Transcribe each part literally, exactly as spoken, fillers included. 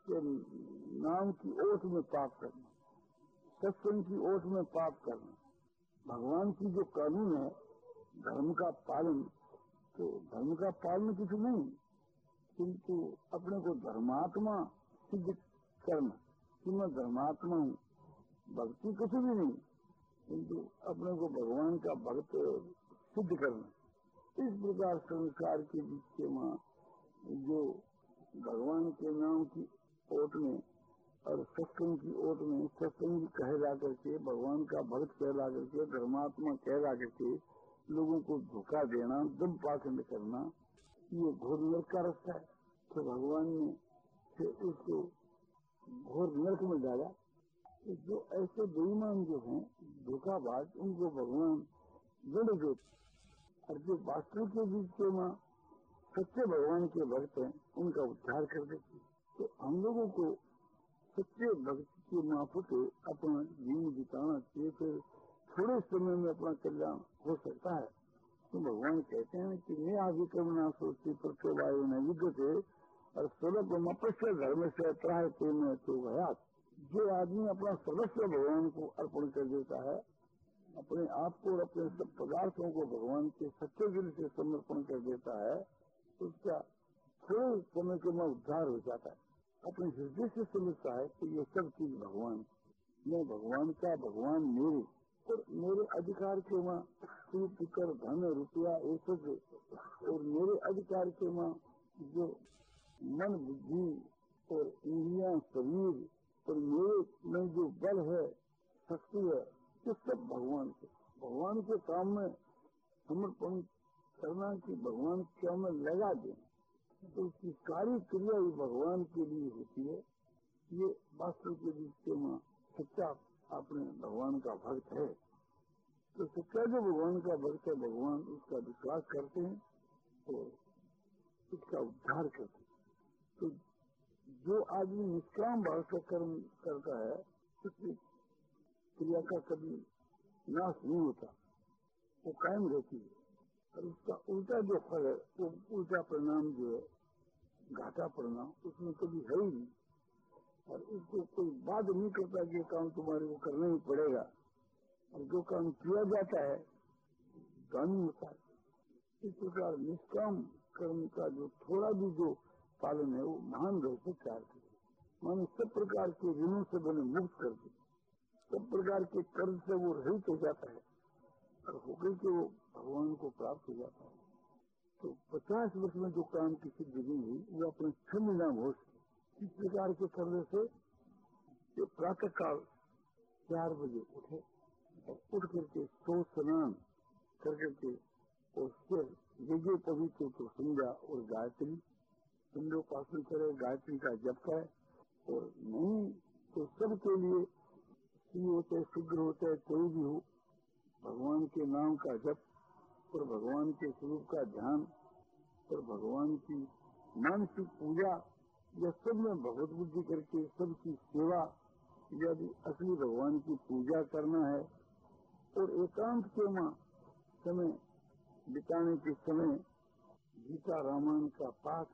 कि नाम की ओट में पाप करना, सत्संग की ओट में पाप करना, भगवान की जो कानून है धर्म का पालन, तो धर्म का पालन कुछ नहीं, किंतु अपने को धर्मात्मा सिद्ध करना कि मैं धर्मात्मा हूँ। भक्ति कुछ भी नहीं, किंतु अपने को भगवान का भक्त सिद्ध करना। इस प्रकार संसार के बीच में जो भगवान के नाम की ओट में और सत्संग की ओट में सत्संग कहला करके, भगवान का भक्त कहला करके, धर्मात्मा कहला करके लोगों को धोखा देना, दम पाखंड करना, ये घोर नरक का रास्ता है। तो भगवान ने फिर उसको घोर नरक में डाला। तो जो ऐसे बेईमान जो हैं, धोखाबाज, उनको भगवान दंड देते, और जो वास्तव के बीच में सच्चे भगवान के भक्त हैं उनका उद्धार कर देते। तो हम लोगों को सच्चे भक्त के माफक अपना जीवन बिताना चाहिए, फिर थोड़े समय में अपना कल्याण हो सकता है। तो भगवान कहते हैं कि मैं आगे कमना सोचती प्रत्यवायु न युद्ध थे और स्वरूप मपस्य धर्म से त्राह ते में तो गया। जो आदमी अपना सर्वस्व भगवान को अर्पण कर देता है, अपने आप को और अपने सब पदार्थों को भगवान के सच्चे दिल से समर्पण कर देता है, उसका थोड़े समय के में उद्धार हो जाता है। अपने हृदय से समझता है कि ये सब चीज भगवान, मैं भगवान का, भगवान मेरे, और मेरे अधिकार के माँ श्री पुत्र धन रुपया ये सब, और मेरे अधिकार के माँ जो मन बुद्धि और इंद्रियां शरीर और मेरे में जो बल है, शक्ति है, ये सब भगवान के भगवान के काम में समर्पण करना कि भगवान के काम में लगा दें, तो उसकी सारी क्रिया ही भगवान के लिए होती है। ये वास्तव के बीच में सच्चा अपने भगवान का भक्त है। तो सच्चा जो भगवान का भक्त है, भगवान उसका विश्वास करते हैं और उसका उद्धार करते हैं। तो जो आदमी निष्काम भाव से कर्म करता है, उसकी क्रिया का कभी नाश नहीं होता, वो कायम रहती है। और उसका उल्टा जो फल है, वो उल्टा परिणाम जो है, घाटा परिणाम, उसमें कभी है ही नहीं। और उसको कोई बात नहीं करता कि ये काम तुम्हारे को करना ही पड़ेगा, और जो काम किया जाता है कानून होता है। इस प्रकार निष्काम कर्म का जो थोड़ा भी जो पालन है, वो महान रह से चार करे, मानो सब प्रकार के ऋणों से बने मुक्त कर दे, सब प्रकार के कर्ज से वो रहित हो जाता है और होकर के वो भगवान को प्राप्त हो जाता है। तो पचास वर्ष में जो काम की सिद्धि नहीं हुई, वो अपने क्षण नाम हो सके। इस प्रकार के करने से जो प्रातः काल चार बजे उठे और उठ करके सो स्नान कर करके और फिर यज्ञ पवित्र तो संध्या और गायत्री संध्योपासन करे, गायत्री का जप करे, और नहीं तो सबके लिए सी होते शुद्र होते कोई भी हो, भगवान के नाम का जप और भगवान के स्वरूप का ध्यान और भगवान की मानसिक पूजा, यह सब में भगवत बुद्धि करके सबकी सेवा, यदि असली भगवान की पूजा करना है और एकांत के मां समय बिताने के समय गीता रामायण का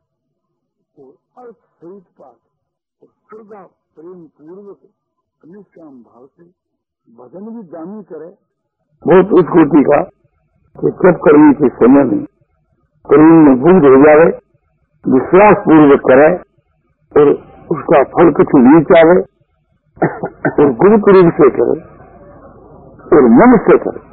पाठ और अर्थ सहित पाठ और श्रद्धा प्रेम पूर्वक निष्काम भाव से भजन भी दानी करे, बहुत उच्च कोटि का कि सब करने के समय में प्रेम में बूंद हो जावे, विश्वास पूर्वक करे और उसका फल कुछ नहीं चाहे और गुरु प्रेम से करे और मन से करे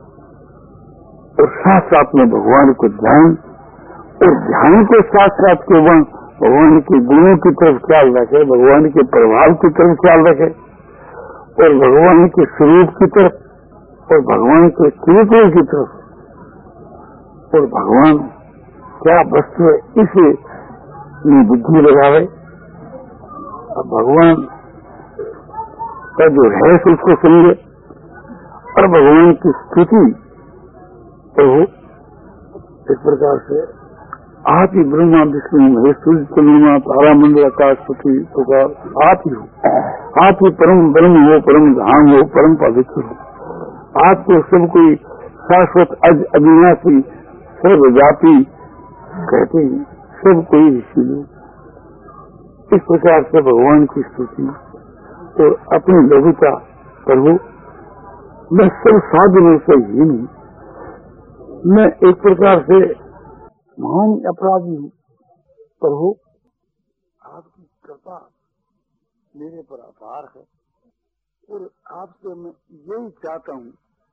और साथ साथ में भगवान को ध्यान और ध्यान के साथ साथ के वह भगवान के गुणों की तरफ ख्याल रखे, भगवान के प्रभाव की तरफ ख्याल रखे और भगवान के स्वरूप की तरफ और भगवान के चरित्र की तरफ और भगवान क्या वस्तु है इसे में बुद्धि लगावे और भगवान का जो रहस्य उसको समझे और भगवान की स्तुति प्रभु इस प्रकार से आप ही ब्रह्मा विष्णु महेश सूर्य चंद्रमा तारा मंडल आकाश पृथ्वी होगा, आप ही हो, आप ही परम ब्रह्म हो, परम धाम हो, परम पवित्र हो, आपको सब कोई शाश्वत अज अविनाशी सर्वव्यापी कहते हैं, सब कोई ऋषि इस प्रकार से भगवान की स्तुति और अपनी लघुता, प्रभु मैं सब साधनों से हीन हूँ, मैं एक प्रकार से महान अपराधी हूँ। प्रभु आपकी कृपा मेरे पर अपार है और आपसे मैं यही चाहता हूँ,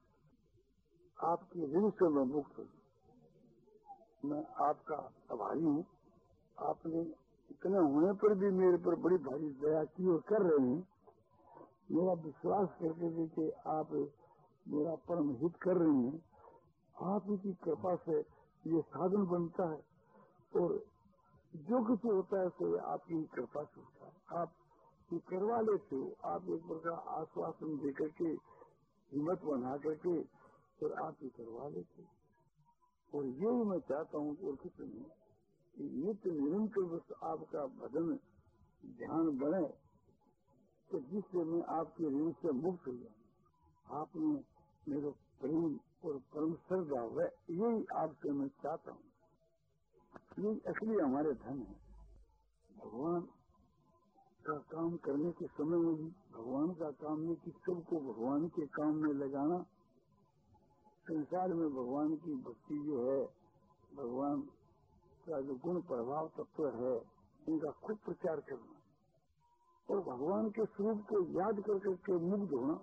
आपके ऋण से मैं मुक्त हूँ। मैं आपका आभारी हूँ। आपने इतने होने पर भी मेरे पर बड़ी भारी दया की और कर रहे हैं। मेरा विश्वास करके भी कि आप मेरा परम हित कर रहे हैं। आपकी कृपा से ये साधन बनता है और जो कुछ होता है सो आपकी कृपा से होता है। आप ये करवा लेते हो। आप एक प्रकार आश्वासन देकर के, हिम्मत बना करके फिर आप ये करवा लेते हो। और यही मैं चाहता हूँ और कुछ नहीं, कि नित्य निरंतर बस आपका भजन ध्यान बने, तो जिससे मैं आपके ऋण से मुक्त हो जाऊँ। आपने मेरा प्रेम और परम श्रद्धा है, यही आपसे मैं चाहता हूँ। यही असली हमारे धन है। भगवान का काम करने के समय में भी भगवान का काम है कि सबको भगवान के काम में लगाना। संसार में भगवान की भक्ति जो है, भगवान का जो गुण प्रभाव तत्व है, इनका खूब प्रचार करना और भगवान के स्वरूप को याद कर करके मुग्ध होना।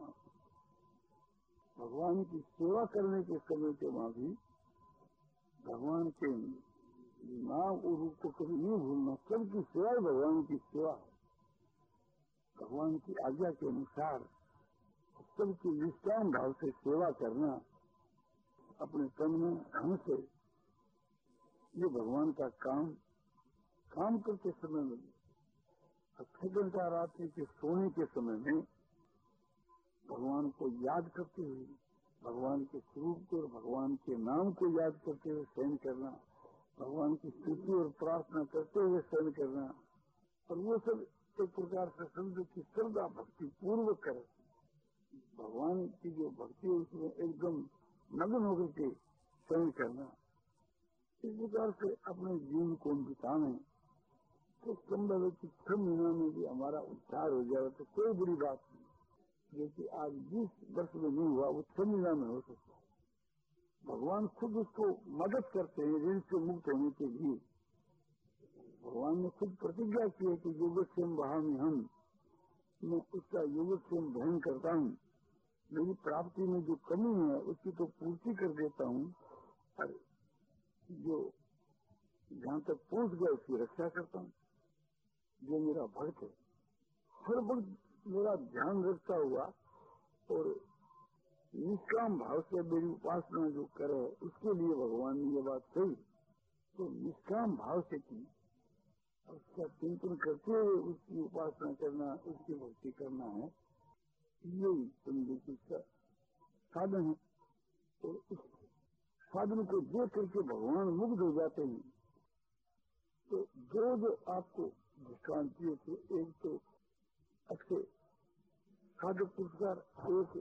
भगवान की सेवा करने के समय के बाद भी भगवान के नाम और रूप को कभी नहीं भूलना। सबकी सेवा ही भगवान की सेवा है। भगवान की आज्ञा के अनुसार सबकी निष्काम भाव से सेवा करना, अपने तन में धन से, ये भगवान का काम। काम करते समय में, छह घंटा रात्रि के सोने के समय में भगवान को याद करते हुए, भगवान के स्वरूप को और भगवान के नाम को याद करते हुए शयन करना, भगवान की स्तुति और प्रार्थना करते हुए शयन करना। और वो सब एक प्रकार से समझो की श्रद्धा भक्ति पूर्वक करे। भगवान की जो भक्ति है उसमें एकदम मगन होकर के शयन करना। इस प्रकार से अपने जीवन को बिताने तो संभव है कि छह महीना में भी हमारा उद्धार हो जाए तो कोई बुरी बात नहीं। जो कि आज बीस वर्ष में नहीं हुआ, वो छह महीना में हो सकता है। भगवान खुद उसको मदद करते हैं ऋण से मुक्त होने के लिए। भगवान ने खुद प्रतिज्ञा की है कि योगक्षेम बहामी हम, मैं उसका योगक्षेम वहन करता हूँ। मेरी प्राप्ति में जो कमी है उसकी तो पूर्ति कर देता हूँ, और जो जहाँ तक पहुँच गया उसकी रक्षा करता हूँ। जो मेरा भक्त है, हर वक्त मेरा ध्यान रखता हुआ और निष्काम भाव से मेरी उपासना जो करे, उसके लिए भगवान ने ये बात कही। तो निष्काम भाव से की, उसका चिंतन करते हुए उसकी उपासना करना, उसकी भक्ति करना है, यही समझो का साधन है। तो इस साधन को देख करके भगवान मुग्ध हो जाते हैं। तो जो जो आपको दृष्टांत दिए थे, एक तो अच्छे साधक पुरस्कार, एक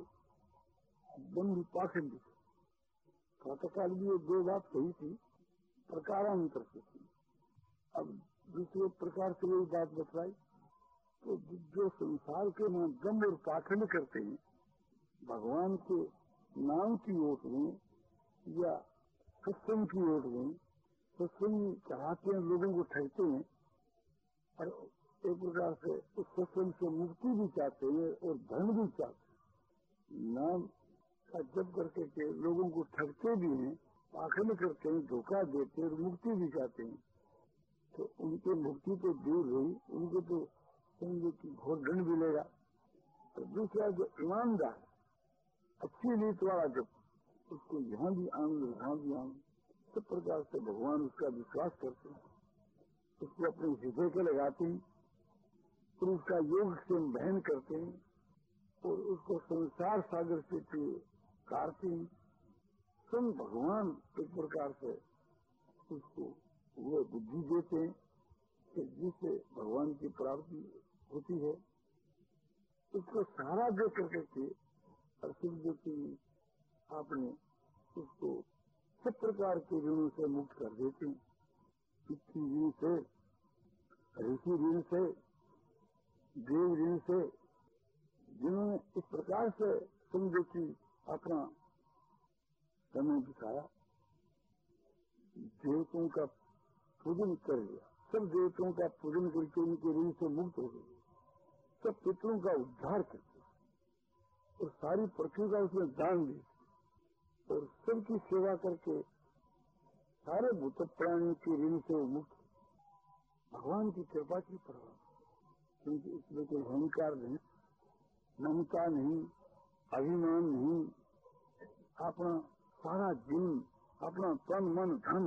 बंधु पाखंड। प्रातःकाल भी दो बात कही थी, प्रकारांतर से थी। अब दूसरे प्रकार से वही बात बतलाई। तो जो संसार के नाम दम और पाखंड करते हैं, भगवान के नाम की ओट में या सत्संग की ओट में, सत्संग चाहते हैं, लोगों को ठगते हैं और एक प्रकार से उस सत्संग से मुक्ति भी चाहते हैं और धन भी चाहते हैं। नाम का जप करके के लोगों को ठगते भी हैं, पाखंड करते हैं, धोखा देते हैं और मुक्ति भी चाहते हैं। तो उनकी मुक्ति तो दूर रही, उनको तो समझो कि घोर दंड मिलेगा। तो दूसरा जो ईमानदार, अच्छी रीत वाला जब, उसको यहाँ भी आनंद, वहाँ भी आनंद, सब प्रकार से भगवान उसका विश्वास करते हैं, उसको अपने हृदय को लगाते हैं और उसका योग से बहन करते हैं और उसको संसार सागर से काटते हैं। सब भगवान एक प्रकार से उसको वो बुद्धि देते हैं कि जिससे भगवान की प्राप्ति होती है। उसको सहारा दे करके के और समझो कि आपने उसको सब प्रकार के ऋणों से मुक्त कर देते हैं। इतनी ऋण से ऋषि ऋण से, देव ऋण से, जिन्होंने इस प्रकार से समझो कि अपना समय बिताया, देवताओं का पूजन कर लिया, सब देवताओं का पूजन करके उनके ऋण से मुक्त हो गए, सब पितरों का उद्धार करके और सारी पृथ्वी का उसने दान दी और सबकी सेवा करके सारे भूत प्राणियों के ऋण से वो मुक्त। भगवान की कृपा की प्रभाव, क्योंकि इसमें कोई अहंकार नहीं, ममता नहीं, अभिमान नहीं, अपना सारा जीवन, अपना तन मन धन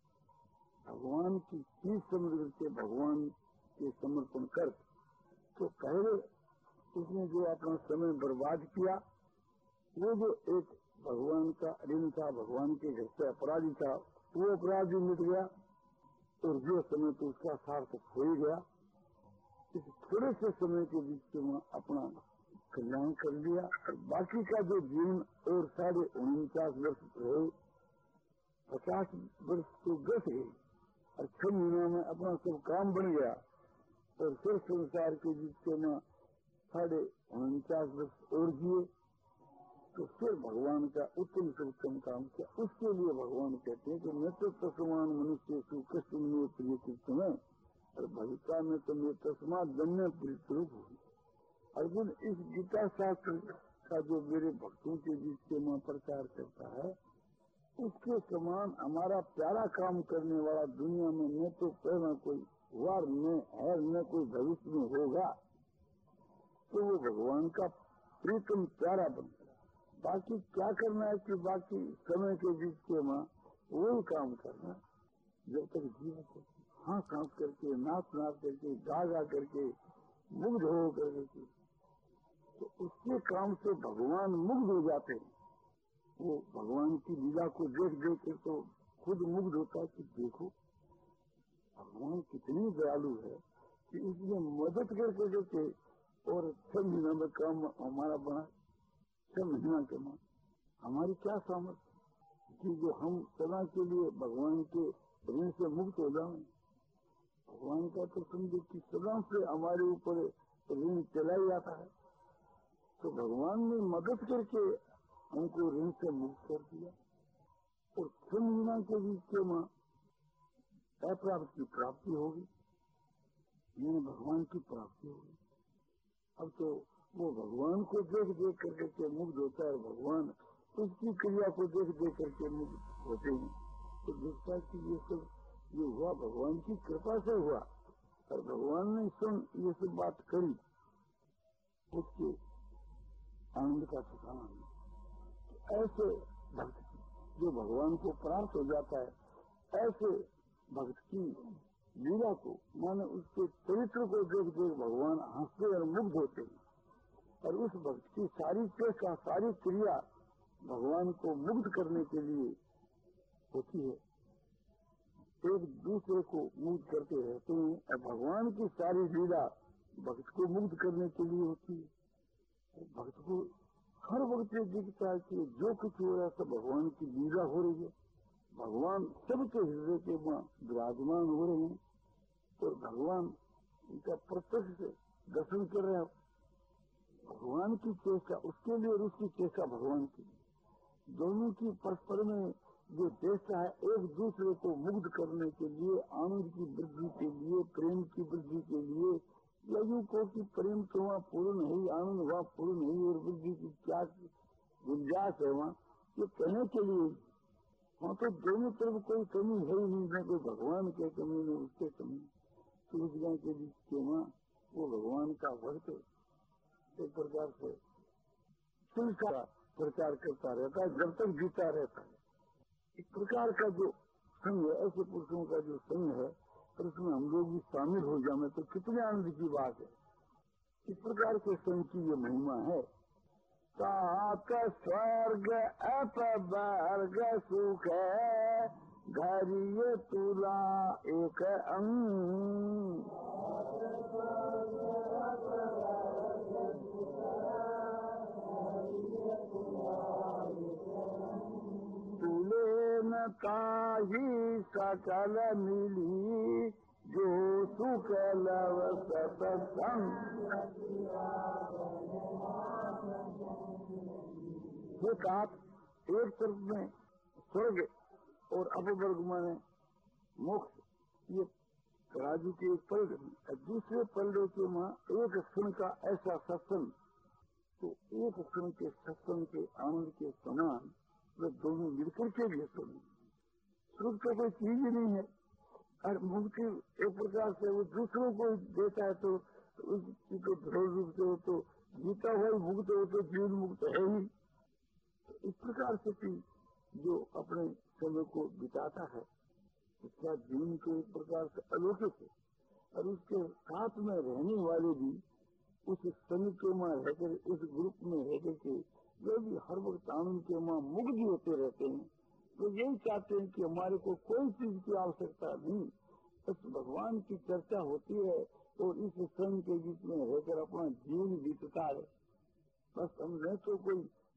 भगवान की चीज समझ करके भगवान के समर्पण कर। तो पहले उसने जो अपना समय बर्बाद किया, वो जो एक भगवान का ऋण था, भगवान के घर से अपराधी था, वो अपराध भी मिट गया और जो समय तो उसका सार्थक हो ही गया। इस थोड़े से समय के बीच में अपना कल्याण कर लिया और बाकी का जो जीवन और साढ़े उनचास वर्ष रहे, पचास वर्ष तो गस गई और छह महीनों में अपना सब काम बन गया और फिर संसार के बीच में साढ़े उनचास वर्ष और जिए। तो फिर भगवान का उत्तम से उत्तम काम किया। उसके लिए भगवान कहते हैं कि मैं तो तस्मान मनुष्य सुकृष्ट में प्रिय कृष्ण है और भविता में तो मैं तस्मात जन्य प्रीतरूप हूँ। अर्जुन, इस गीता शास्त्र का जो मेरे भक्तों के बीच में प्रचार करता है, उसके समान हमारा प्यारा काम करने वाला दुनिया में न तो पहला कोई हुआ न है न कोई भविष्य में होगा। तो वो भगवान का प्रीतम प्यारा बन। बाकी क्या करना है कि बाकी समय के बीच में वही काम करना, जब तक जीवन को हाँ सांस करके, नाच नाच करके, गा गा करके, मुग्ध हो करके, तो उसके काम से भगवान मुग्ध हो जाते हैं। वो भगवान की लीला को देख देख के तो खुद मुग्ध होता है कि देखो भगवान कितनी दयालु है कि उसने मदद करके देखे और छह महीना में काम हमारा बना। छह महीना के बाद हमारी क्या सामर्थ्य कि जो हम सदा के लिए भगवान के ऋण से मुक्त हो जाए। भगवान का तो समझो कि सदा से हमारे ऊपर ऋण चला ही जाता है, तो भगवान ने मदद करके हमको ऋण से मुक्त कर दिया और छह महीना के बीच में अप्राप्त की प्राप्ति होगी, यानी भगवान की प्राप्ति होगी। अब तो वो भगवान को देख देख करके मुक्त होता है, भगवान उसकी क्रिया को देख देख करके मुक्त होते हैं। तो देखता है कि ये सब ये हुआ भगवान की कृपा से हुआ और भगवान ने सुन ये सब बात करी, उसके आनंद का ठिकाना नहीं। ऐसे भक्त जो भगवान को प्राप्त हो जाता है, ऐसे भक्त की लीला को माने उसके चरित्र को देख देख भगवान हंसते और मुग्ध होते हैं और उस भक्त की सारी चेष्टा, सारी क्रिया भगवान को मुग्ध करने के लिए होती है। एक दूसरे को मुग्ध करते रहते हैं और भगवान की सारी लीला भक्त को मुग्ध करने के लिए होती है। भक्त को हर वक्त ये दिखता है कि जो कुछ हो रहा है सब भगवान की लीला हो रही है, भगवान सबके हृदय के विराजमान हो रहे हैं और भगवान उनका प्रत्यक्ष से दर्शन कर रहे हैं। भगवान की चेष्टा उसके लिए और उसकी चेष्टा भगवान की, दोनों की परस्पर में जो चेष्टा है एक दूसरे को मुग्ध करने के लिए, आनंद की वृद्धि के लिए, प्रेम की वृद्धि के लिए। लघु को कि प्रेम तो वहाँ पूर्ण नहीं, आनंद वहाँ पूर्ण नहीं और वृद्धि की क्या गुंजाइश है वहाँ, ये कहने के लिए वहाँ तो दोनों तरफ कोई कमी है ही नहीं, न कोई भगवान के कमी न उसके कमी। तो उस गाँव के बीच के वहाँ वो भगवान का भक्त एक प्रकार से शिव का प्रचार करता रहता है जब तक जीता रहता है। इस प्रकार का जो संघ है, ऐसे पुरुषों का जो संघ है, और उसमें हम लोग भी शामिल हो जाए तो कितने आनंद की बात है। इस प्रकार के संघ की ये महिमा है। सात स्वर्ग अपवर्ग सुख धैर्य तुला एक अंग, तुले न ताही सकल मिली जो सुख लव सत्संग। एक आप एक तरफ में स्वर्ग और अपवर्ग माने मोक्ष, ये राजू के एक पलड़े में, दूसरे पलड़े के वहाँ एक क्षण का ऐसा सत्संग, तो एक क्षण के सत्संग के आनंद के समान वे दोनों मिलकर के भी सुने। सुख तो कोई चीज ही नहीं है, और मुक्ति एक प्रकार से वो दूसरों को देता है, तो उसकी तो ध्रुव रूप से हो तो जीता हुआ ही मुक्त हो तो जीवन मुक्त है ही। इस प्रकार से कि जो अपने समय को बिताता है उसका जीवन तो एक प्रकार से अलौकिक है, और उसके साथ में रहने वाले भी उस संघ के मां रहकर, उस ग्रुप में रहकर के वे भी हर वक्त आनंद के मां मुग्ध होते रहते हैं। तो यही चाहते हैं कि हमारे को कोई चीज की आवश्यकता नहीं, बस भगवान की चर्चा होती है और इस संघ के बीच में रहकर अपना जीवन बीतता है। बस हमने तो कोई